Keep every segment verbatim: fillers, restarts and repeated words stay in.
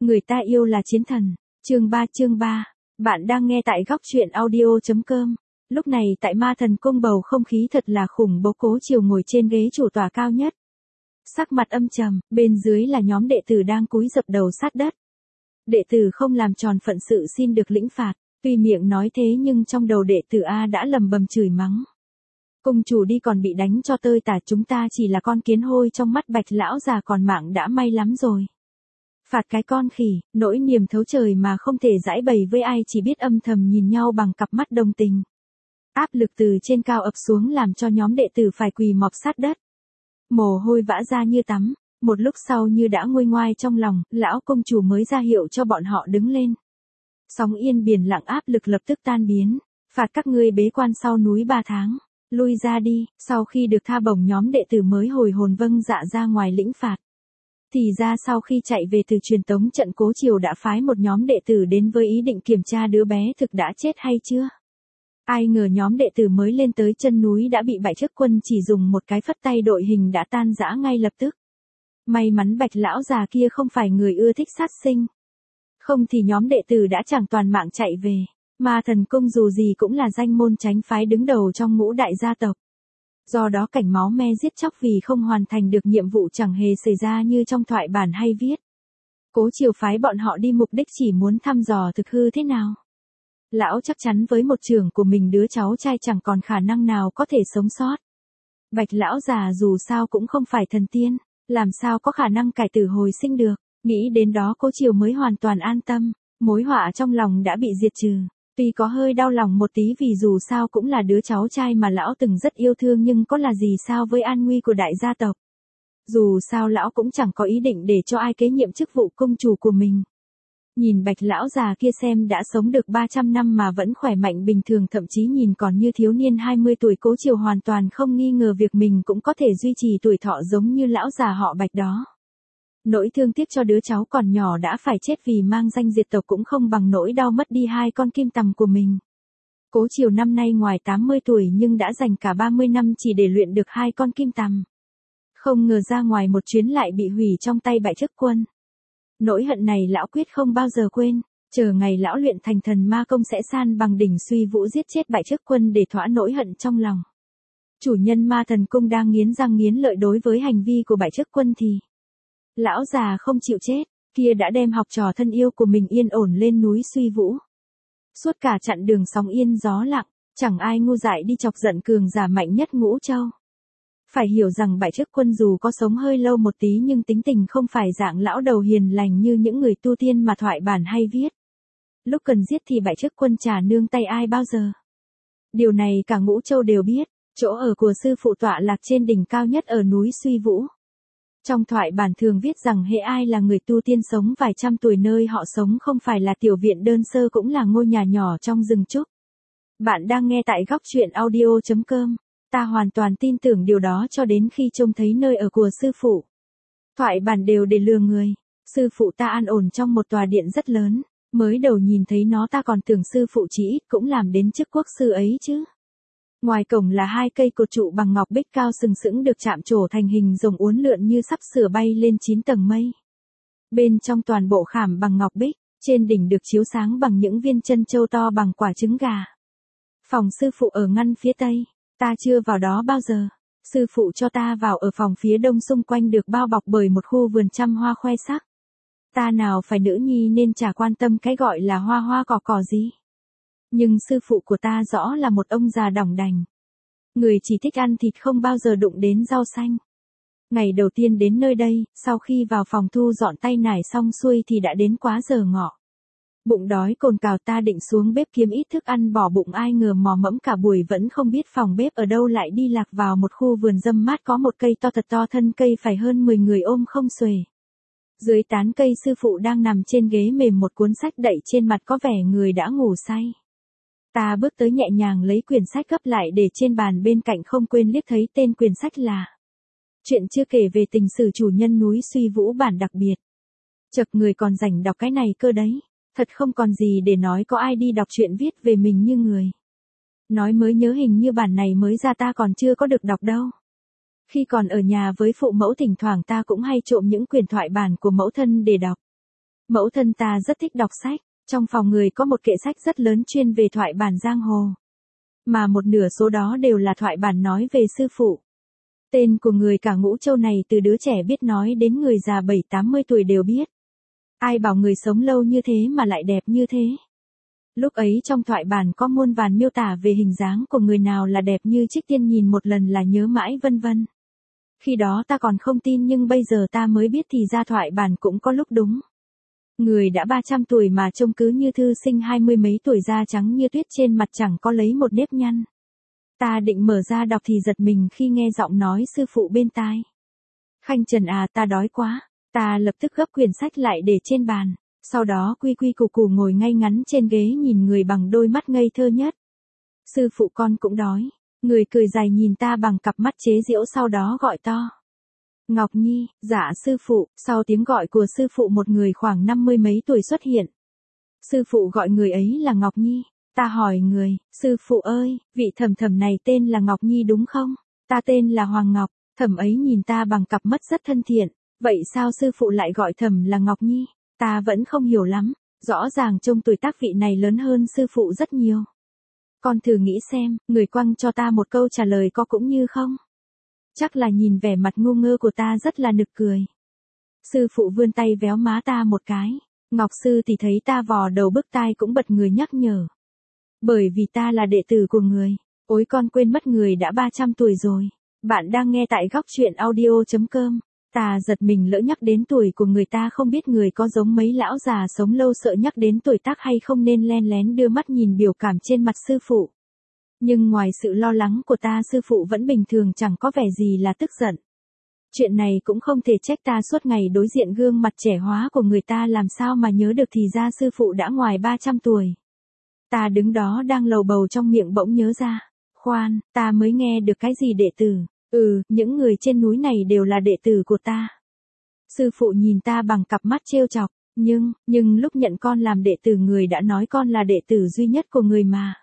Người ta yêu là chiến thần. Chương ba chương ba. Bạn đang nghe tại góc truyện audio.com. Lúc này tại Ma Thần Cung bầu không khí thật là khủng bố. Cố Chiều ngồi trên ghế chủ tọa cao nhất. Sắc mặt âm trầm, bên dưới là nhóm đệ tử đang cúi dập đầu sát đất. Đệ tử không làm tròn phận sự xin được lĩnh phạt. Tuy miệng nói thế nhưng trong đầu đệ tử A đã lầm bầm chửi mắng. Cung chủ đi còn bị đánh cho tơi tả, chúng ta chỉ là con kiến hôi trong mắt Bạch lão già, còn mạng đã may lắm rồi. Phạt cái con khỉ, nỗi niềm thấu trời mà không thể giải bày với ai, chỉ biết âm thầm nhìn nhau bằng cặp mắt đồng tình. Áp lực từ trên cao ập xuống làm cho nhóm đệ tử phải quỳ mọp sát đất. Mồ hôi vã ra như tắm, một lúc sau như đã nguôi ngoai trong lòng, lão công chủ mới ra hiệu cho bọn họ đứng lên. Sóng yên biển lặng áp lực lập tức tan biến, phạt các ngươi bế quan sau núi ba tháng, lui ra đi. Sau khi được tha bổng, nhóm đệ tử mới hồi hồn vâng dạ ra ngoài lĩnh phạt. Thì ra sau khi chạy về từ truyền tống trận, Cố Chiều đã phái một nhóm đệ tử đến với ý định kiểm tra đứa bé thực đã chết hay chưa. Ai ngờ nhóm đệ tử mới lên tới chân núi đã bị Bạch Chức Quân chỉ dùng một cái phất tay đội hình đã tan rã ngay lập tức. May mắn Bạch lão già kia không phải người ưa thích sát sinh. Không thì nhóm đệ tử đã chẳng toàn mạng chạy về. Ma Thần Cung dù gì cũng là danh môn tránh phái đứng đầu trong ngũ đại gia tộc. Do đó cảnh máu me giết chóc vì không hoàn thành được nhiệm vụ chẳng hề xảy ra như trong thoại bản hay viết. Cố Chiều phái bọn họ đi mục đích chỉ muốn thăm dò thực hư thế nào. Lão chắc chắn với một trưởng của mình đứa cháu trai chẳng còn khả năng nào có thể sống sót. Bạch lão già dù sao cũng không phải thần tiên, làm sao có khả năng cải tử hồi sinh được. Nghĩ đến đó Cố Chiều mới hoàn toàn an tâm, mối họa trong lòng đã bị diệt trừ. Tuy có hơi đau lòng một tí vì dù sao cũng là đứa cháu trai mà lão từng rất yêu thương, nhưng có là gì sao với an nguy của đại gia tộc. Dù sao lão cũng chẳng có ý định để cho ai kế nhiệm chức vụ cung chủ của mình. Nhìn Bạch lão già kia xem đã sống được ba trăm năm mà vẫn khỏe mạnh bình thường, thậm chí nhìn còn như thiếu niên hai mươi tuổi, Cố Chiều hoàn toàn không nghi ngờ việc mình cũng có thể duy trì tuổi thọ giống như lão già họ Bạch đó. Nỗi thương tiếc cho đứa cháu còn nhỏ đã phải chết vì mang danh diệt tộc cũng không bằng nỗi đau mất đi hai con kim tằm của mình. Cố Chiều năm nay ngoài tám mươi tuổi nhưng đã dành cả ba mươi năm chỉ để luyện được hai con kim tằm. Không ngờ ra ngoài một chuyến lại bị hủy trong tay Bạch Chức Quân. Nỗi hận này lão quyết không bao giờ quên, chờ ngày lão luyện thành thần ma công sẽ san bằng đỉnh Suy Vũ giết chết Bạch Chức Quân để thỏa nỗi hận trong lòng. Chủ nhân Ma Thần Cung đang nghiến răng nghiến lợi đối với hành vi của Bạch Chức Quân thì lão già không chịu chết, kia đã đem học trò thân yêu của mình yên ổn lên núi Suy Vũ. Suốt cả chặng đường sóng yên gió lặng, chẳng ai ngu dại đi chọc giận cường giả mạnh nhất Ngũ Châu. Phải hiểu rằng Bạch Chức Quân dù có sống hơi lâu một tí nhưng tính tình không phải dạng lão đầu hiền lành như những người tu tiên mà thoại bản hay viết. Lúc cần giết thì Bạch Chức Quân chả nương tay ai bao giờ. Điều này cả Ngũ Châu đều biết, chỗ ở của sư phụ tọa lạc trên đỉnh cao nhất ở núi Suy Vũ. Trong thoại bản thường viết rằng hễ ai là người tu tiên sống vài trăm tuổi, nơi họ sống không phải là tiểu viện đơn sơ cũng là ngôi nhà nhỏ trong rừng trúc. Bạn đang nghe tại góc truyện audio.com. Ta hoàn toàn tin tưởng điều đó cho đến khi trông thấy nơi ở của sư phụ. Thoại bản đều để lừa người. Sư phụ ta an ổn trong một tòa điện rất lớn. Mới đầu nhìn thấy nó ta còn tưởng sư phụ chỉ ít cũng làm đến chức quốc sư ấy chứ. Ngoài cổng là hai cây cột trụ bằng ngọc bích cao sừng sững được chạm trổ thành hình rồng uốn lượn như sắp sửa bay lên chín tầng mây. Bên trong toàn bộ khảm bằng ngọc bích, trên đỉnh được chiếu sáng bằng những viên chân châu to bằng quả trứng gà. Phòng sư phụ ở ngăn phía tây, ta chưa vào đó bao giờ. Sư phụ cho ta vào ở phòng phía đông, xung quanh được bao bọc bởi một khu vườn trăm hoa khoe sắc. Ta nào phải nữ nhi nên chả quan tâm cái gọi là hoa hoa cỏ cỏ gì. Nhưng sư phụ của ta rõ là một ông già đỏng đành. Người chỉ thích ăn thịt không bao giờ đụng đến rau xanh. Ngày đầu tiên đến nơi đây, sau khi vào phòng thu dọn tay nải xong xuôi thì đã đến quá giờ ngọ. Bụng đói cồn cào, ta định xuống bếp kiếm ít thức ăn bỏ bụng, ai ngờ mò mẫm cả buổi vẫn không biết phòng bếp ở đâu, lại đi lạc vào một khu vườn râm mát có một cây to thật to, thân cây phải hơn mười người ôm không xuể. Dưới tán cây sư phụ đang nằm trên ghế mềm, một cuốn sách đậy trên mặt, có vẻ người đã ngủ say. Ta bước tới nhẹ nhàng lấy quyển sách gấp lại để trên bàn bên cạnh, không quên liếc thấy tên quyển sách là Chuyện chưa kể về tình sử chủ nhân núi Suy Vũ bản đặc biệt. Chợt người còn rảnh đọc cái này cơ đấy. Thật không còn gì để nói, có ai đi đọc chuyện viết về mình như người. Nói mới nhớ hình như bản này mới ra ta còn chưa có được đọc đâu. Khi còn ở nhà với phụ mẫu thỉnh thoảng ta cũng hay trộm những quyển thoại bản của mẫu thân để đọc. Mẫu thân ta rất thích đọc sách, trong phòng người có một kệ sách rất lớn chuyên về thoại bản giang hồ. Mà một nửa số đó đều là thoại bản nói về sư phụ. Tên của người cả ngũ châu này từ đứa trẻ biết nói đến người già bảy tám mươi tuổi đều biết. Ai bảo người sống lâu như thế mà lại đẹp như thế. Lúc ấy trong thoại bản có muôn vàn miêu tả về hình dáng của người nào là đẹp như Trích Tiên nhìn một lần là nhớ mãi vân vân. Khi đó ta còn không tin nhưng bây giờ ta mới biết thì ra thoại bản cũng có lúc đúng. Người đã ba trăm tuổi mà trông cứ như thư sinh hai mươi mấy tuổi, da trắng như tuyết, trên mặt chẳng có lấy một nếp nhăn. Ta định mở ra đọc thì giật mình khi nghe giọng nói sư phụ bên tai. Khanh Trần à, ta đói quá. Ta lập tức gấp quyển sách lại để trên bàn. Sau đó quy quy củ củ ngồi ngay ngắn trên ghế nhìn người bằng đôi mắt ngây thơ nhất. Sư phụ con cũng đói. Người cười dài nhìn ta bằng cặp mắt chế giễu, sau đó gọi to. Ngọc Nhi. Dạ sư phụ. Sau tiếng gọi của sư phụ một người khoảng năm mươi mấy tuổi xuất hiện. Sư phụ gọi người ấy là Ngọc Nhi. Ta hỏi người, sư phụ ơi, vị thẩm thẩm này tên là Ngọc Nhi đúng không? Ta tên là Hoàng Ngọc. Thẩm ấy nhìn ta bằng cặp mắt rất thân thiện. Vậy sao sư phụ lại gọi thẩm là Ngọc Nhi? Ta vẫn không hiểu lắm. Rõ ràng trông tuổi tác vị này lớn hơn sư phụ rất nhiều. Con thử nghĩ xem, người quăng cho ta một câu trả lời có cũng như không? Chắc là nhìn vẻ mặt ngu ngơ của ta rất là nực cười. Sư phụ vươn tay véo má ta một cái. Ngọc sư thì thấy ta vò đầu bứt tai cũng bật người nhắc nhở. Bởi vì ta là đệ tử của người. Ôi con quên mất người đã ba trăm tuổi rồi. Bạn đang nghe tại góc truyện audio chấm com. Ta giật mình lỡ nhắc đến tuổi của người ta, không biết người có giống mấy lão già sống lâu sợ nhắc đến tuổi tác hay không nên len lén đưa mắt nhìn biểu cảm trên mặt sư phụ. Nhưng ngoài sự lo lắng của ta, sư phụ vẫn bình thường, chẳng có vẻ gì là tức giận. Chuyện này cũng không thể trách ta, suốt ngày đối diện gương mặt trẻ hóa của người ta làm sao mà nhớ được thì ra sư phụ đã ngoài ba trăm tuổi. Ta đứng đó đang lầu bầu trong miệng bỗng nhớ ra. Khoan, ta mới nghe được cái gì đệ tử? Ừ, những người trên núi này đều là đệ tử của ta. Sư phụ nhìn ta bằng cặp mắt trêu chọc. Nhưng, nhưng lúc nhận con làm đệ tử người đã nói con là đệ tử duy nhất của người mà.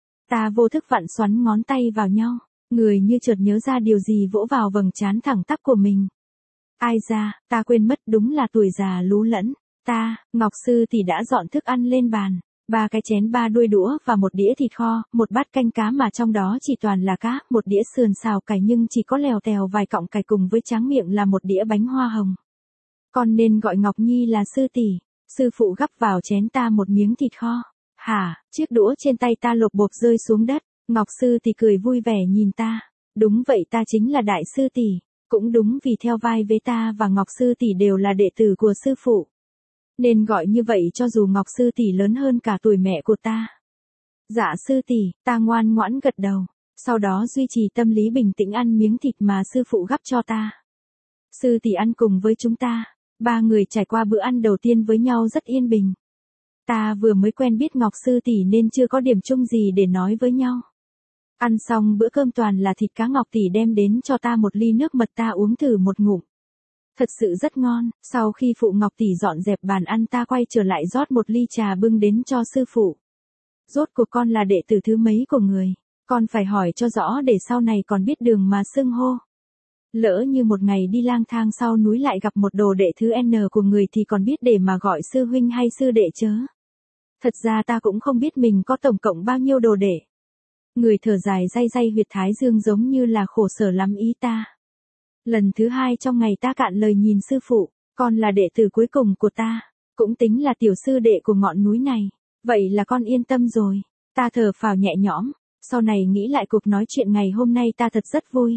Ta vô thức vặn xoắn ngón tay vào nhau. Người như chợt nhớ ra điều gì vỗ vào vầng trán thẳng tắp của mình. Ai da, ta quên mất, đúng là tuổi già lú lẫn. Ta, Ngọc sư thì đã dọn thức ăn lên bàn. Ba cái chén, ba đuôi đũa và một đĩa thịt kho, một bát canh cá mà trong đó chỉ toàn là cá, một đĩa sườn xào cải nhưng chỉ có lèo tèo vài cọng cải, cùng với tráng miệng là một đĩa bánh hoa hồng. Con nên gọi Ngọc Nhi là sư tỷ. Sư phụ gắp vào chén ta một miếng thịt kho. Hả? Chiếc đũa trên tay ta lộp bộp rơi xuống đất. Ngọc sư tỷ cười vui vẻ nhìn ta. Đúng vậy, ta chính là đại sư tỷ. Cũng đúng, vì theo vai với ta và Ngọc sư tỷ đều là đệ tử của sư phụ. Nên gọi như vậy cho dù Ngọc sư tỷ lớn hơn cả tuổi mẹ của ta. Dạ sư tỷ, ta ngoan ngoãn gật đầu. Sau đó duy trì tâm lý bình tĩnh ăn miếng thịt mà sư phụ gắp cho ta. Sư tỷ ăn cùng với chúng ta. Ba người trải qua bữa ăn đầu tiên với nhau rất yên bình. Ta vừa mới quen biết Ngọc sư tỷ nên chưa có điểm chung gì để nói với nhau. Ăn xong bữa cơm toàn là thịt cá, Ngọc tỷ đem đến cho ta một ly nước mật, ta uống thử một ngụm. Thật sự rất ngon. Sau khi phụ Ngọc tỷ dọn dẹp bàn ăn, ta quay trở lại rót một ly trà bưng đến cho sư phụ. Rốt cuộc con là đệ tử thứ mấy của người? Con phải hỏi cho rõ để sau này còn biết đường mà xưng hô. Lỡ như một ngày đi lang thang sau núi lại gặp một đồ đệ thứ N của người thì còn biết để mà gọi sư huynh hay sư đệ chớ. Thật ra ta cũng không biết mình có tổng cộng bao nhiêu đồ đệ. Người thở dài day day huyệt thái dương giống như là khổ sở lắm ý ta. Lần thứ hai trong ngày ta cạn lời nhìn sư phụ, con là đệ tử cuối cùng của ta, cũng tính là tiểu sư đệ của ngọn núi này. Vậy là con yên tâm rồi. Ta thở phào nhẹ nhõm, sau này nghĩ lại cuộc nói chuyện ngày hôm nay ta thật rất vui.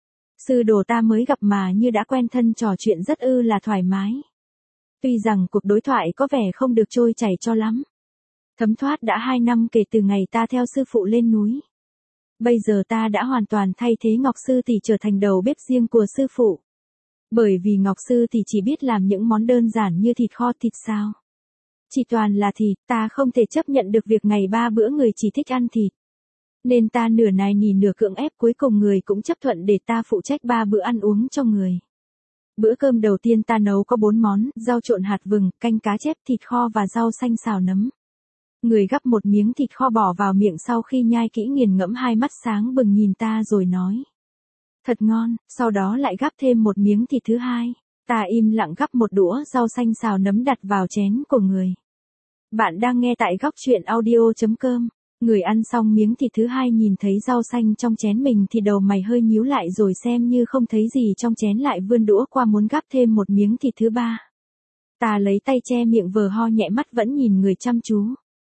Sư đồ ta mới gặp mà như đã quen thân, trò chuyện rất ư là thoải mái. Tuy rằng cuộc đối thoại có vẻ không được trôi chảy cho lắm. Thấm thoát đã hai năm kể từ ngày ta theo sư phụ lên núi. Bây giờ ta đã hoàn toàn thay thế Ngọc sư tỷ trở thành đầu bếp riêng của sư phụ. Bởi vì Ngọc sư tỷ chỉ biết làm những món đơn giản như thịt kho, thịt xào. Chỉ toàn là thịt, ta không thể chấp nhận được việc ngày ba bữa người chỉ thích ăn thịt. Nên ta nửa nài nỉ nửa cưỡng ép, cuối cùng người cũng chấp thuận để ta phụ trách ba bữa ăn uống cho người. Bữa cơm đầu tiên ta nấu có bốn món: rau trộn hạt vừng, canh cá chép, thịt kho và rau xanh xào nấm. Người gắp một miếng thịt kho bỏ vào miệng, sau khi nhai kỹ nghiền ngẫm, hai mắt sáng bừng nhìn ta rồi nói: thật ngon. Sau đó lại gắp thêm một miếng thịt thứ hai. Ta im lặng gắp một đũa rau xanh xào nấm đặt vào chén của người. Bạn đang nghe tại góc chuyện audio.com. Người ăn xong miếng thịt thứ hai nhìn thấy rau xanh trong chén mình thì đầu mày hơi nhíu lại rồi xem như không thấy gì trong chén lại vươn đũa qua muốn gắp thêm một miếng thịt thứ ba. Ta lấy tay che miệng vờ ho nhẹ mắt vẫn nhìn người chăm chú.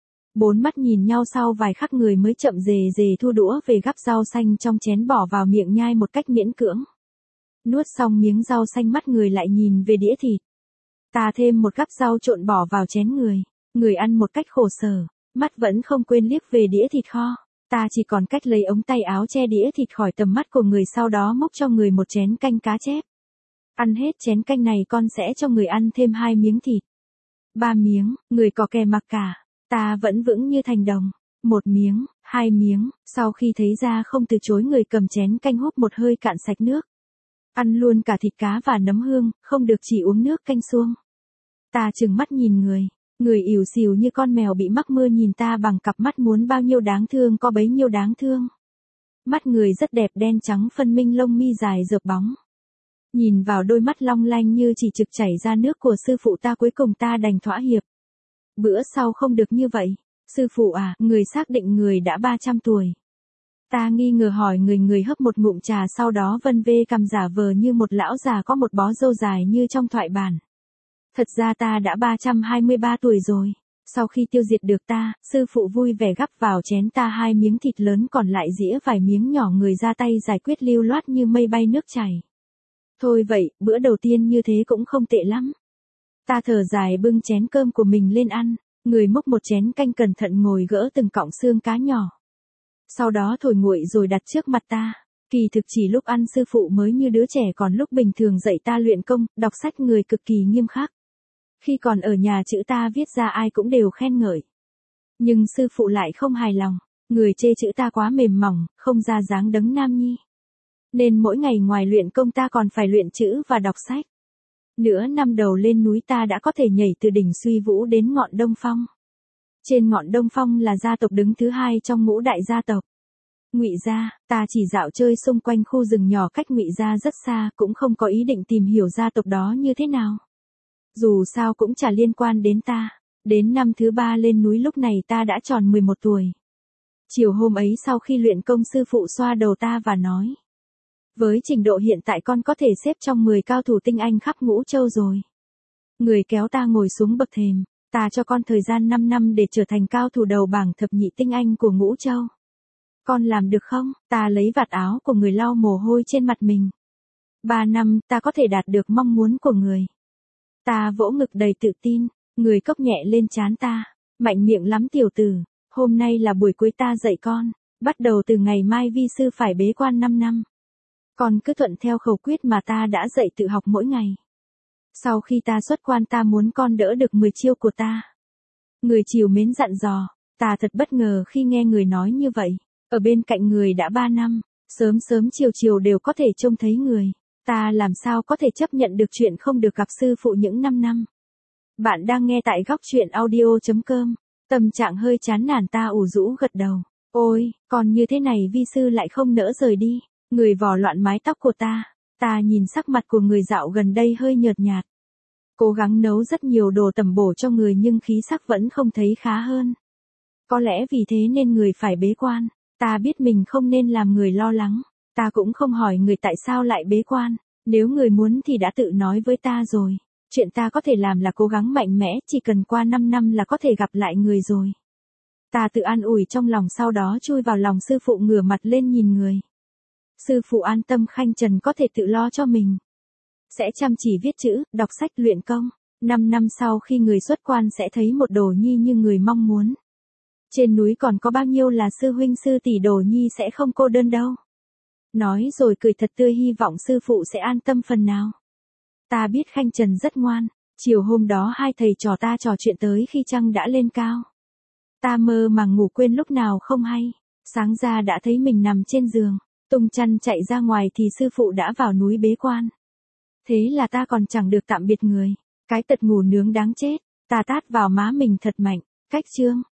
Bốn mắt nhìn nhau sau vài khắc người mới chậm rề rề thu đũa về gắp rau xanh trong chén bỏ vào miệng nhai một cách miễn cưỡng. Nuốt xong miếng rau xanh mắt người lại nhìn về đĩa thịt. Ta thêm một gắp rau trộn bỏ vào chén người. Người ăn một cách khổ sở, mắt vẫn không quên liếc về đĩa thịt kho. Ta chỉ còn cách lấy ống tay áo che đĩa thịt khỏi tầm mắt của người sau đó múc cho người một chén canh cá chép. Ăn hết chén canh này con sẽ cho người ăn thêm hai miếng thịt. Ba miếng, người có kè mặc cả. Ta vẫn vững như thành đồng. Một miếng, hai miếng, sau khi thấy ra không từ chối người cầm chén canh húp một hơi cạn sạch nước. Ăn luôn cả thịt cá và nấm hương, không được chỉ uống nước canh suông. Ta trừng mắt nhìn người. Người ỉu xìu như con mèo bị mắc mưa nhìn ta bằng cặp mắt muốn bao nhiêu đáng thương có bấy nhiêu đáng thương. Mắt người rất đẹp đen trắng phân minh lông mi dài rợp bóng. Nhìn vào đôi mắt long lanh như chỉ trực chảy ra nước của sư phụ ta cuối cùng ta đành thỏa hiệp. Bữa sau không được như vậy. Sư phụ à, người xác định người đã ba trăm tuổi. Ta nghi ngờ hỏi người người hấp một ngụm trà sau đó vân vê cằm giả vờ như một lão già có một bó râu dài như trong thoại bản. Thật ra ta đã ba trăm hai mươi ba tuổi rồi. Sau khi tiêu diệt được ta, sư phụ vui vẻ gắp vào chén ta hai miếng thịt lớn còn lại dĩa vài miếng nhỏ người ra tay giải quyết lưu loát như mây bay nước chảy. Thôi vậy, bữa đầu tiên như thế cũng không tệ lắm. Ta thở dài bưng chén cơm của mình lên ăn, người múc một chén canh cẩn thận ngồi gỡ từng cọng xương cá nhỏ. Sau đó thổi nguội rồi đặt trước mặt ta. Kỳ thực chỉ lúc ăn sư phụ mới như đứa trẻ còn lúc bình thường dạy ta luyện công, đọc sách người cực kỳ nghiêm khắc. Khi còn ở nhà chữ ta viết ra ai cũng đều khen ngợi. Nhưng sư phụ lại không hài lòng, người chê chữ ta quá mềm mỏng, không ra dáng đấng nam nhi. Nên mỗi ngày ngoài luyện công ta còn phải luyện chữ và đọc sách. Nửa năm đầu lên núi ta đã có thể nhảy từ đỉnh Suy Vũ đến ngọn Đông Phong. Trên ngọn Đông Phong là gia tộc đứng thứ hai trong ngũ đại gia tộc. Ngụy gia, ta chỉ dạo chơi xung quanh khu rừng nhỏ cách Ngụy gia rất xa, cũng không có ý định tìm hiểu gia tộc đó như thế nào. Dù sao cũng chả liên quan đến ta. Đến năm thứ ba lên núi lúc này ta đã tròn mười một tuổi. Chiều hôm ấy sau khi luyện công sư phụ xoa đầu ta và nói. Với trình độ hiện tại con có thể xếp trong mười cao thủ tinh anh khắp Ngũ Châu rồi. Người kéo ta ngồi xuống bậc thềm. Ta cho con thời gian năm năm để trở thành cao thủ đầu bảng thập nhị tinh anh của Ngũ Châu. Con làm được không? Ta lấy vạt áo của người lau mồ hôi trên mặt mình. Ba năm ta có thể đạt được mong muốn của người. Ta vỗ ngực đầy tự tin, người cốc nhẹ lên trán ta, mạnh miệng lắm tiểu tử, hôm nay là buổi cuối ta dạy con, bắt đầu từ ngày mai vi sư phải bế quan năm năm. Con cứ thuận theo khẩu quyết mà ta đã dạy tự học mỗi ngày. Sau khi ta xuất quan ta muốn con đỡ được mười chiêu của ta. Người chiều mến dặn dò, ta thật bất ngờ khi nghe người nói như vậy, ở bên cạnh người đã ba năm, sớm sớm chiều chiều đều có thể trông thấy người. Ta làm sao có thể chấp nhận được chuyện không được gặp sư phụ những năm năm. Bạn đang nghe tại góc chuyện audio.com. Tâm trạng hơi chán nản ta ủ rũ gật đầu. Ôi, còn như thế này vi sư lại không nỡ rời đi. Người vò loạn mái tóc của ta. Ta nhìn sắc mặt của người dạo gần đây hơi nhợt nhạt. Cố gắng nấu rất nhiều đồ tẩm bổ cho người nhưng khí sắc vẫn không thấy khá hơn. Có lẽ vì thế nên người phải bế quan. Ta biết mình không nên làm người lo lắng. Ta cũng không hỏi người tại sao lại bế quan, nếu người muốn thì đã tự nói với ta rồi. Chuyện ta có thể làm là cố gắng mạnh mẽ, chỉ cần qua năm năm là có thể gặp lại người rồi. Ta tự an ủi trong lòng sau đó chui vào lòng sư phụ ngửa mặt lên nhìn người. Sư phụ an tâm Khanh Trần có thể tự lo cho mình. Sẽ chăm chỉ viết chữ, đọc sách luyện công. Năm năm sau khi người xuất quan sẽ thấy một Đồ Nhi như người mong muốn. Trên núi còn có bao nhiêu là sư huynh sư tỷ Đồ Nhi sẽ không cô đơn đâu. Nói rồi cười thật tươi hy vọng sư phụ sẽ an tâm phần nào. Ta biết Khanh Trần rất ngoan. Chiều hôm đó hai thầy trò ta trò chuyện tới khi trăng đã lên cao. Ta mơ màng ngủ quên lúc nào không hay. Sáng ra đã thấy mình nằm trên giường. Tung chăn chạy ra ngoài thì sư phụ đã vào núi bế quan. Thế là ta còn chẳng được tạm biệt người. Cái tật ngủ nướng đáng chết. Ta tát vào má mình thật mạnh. Cách chương.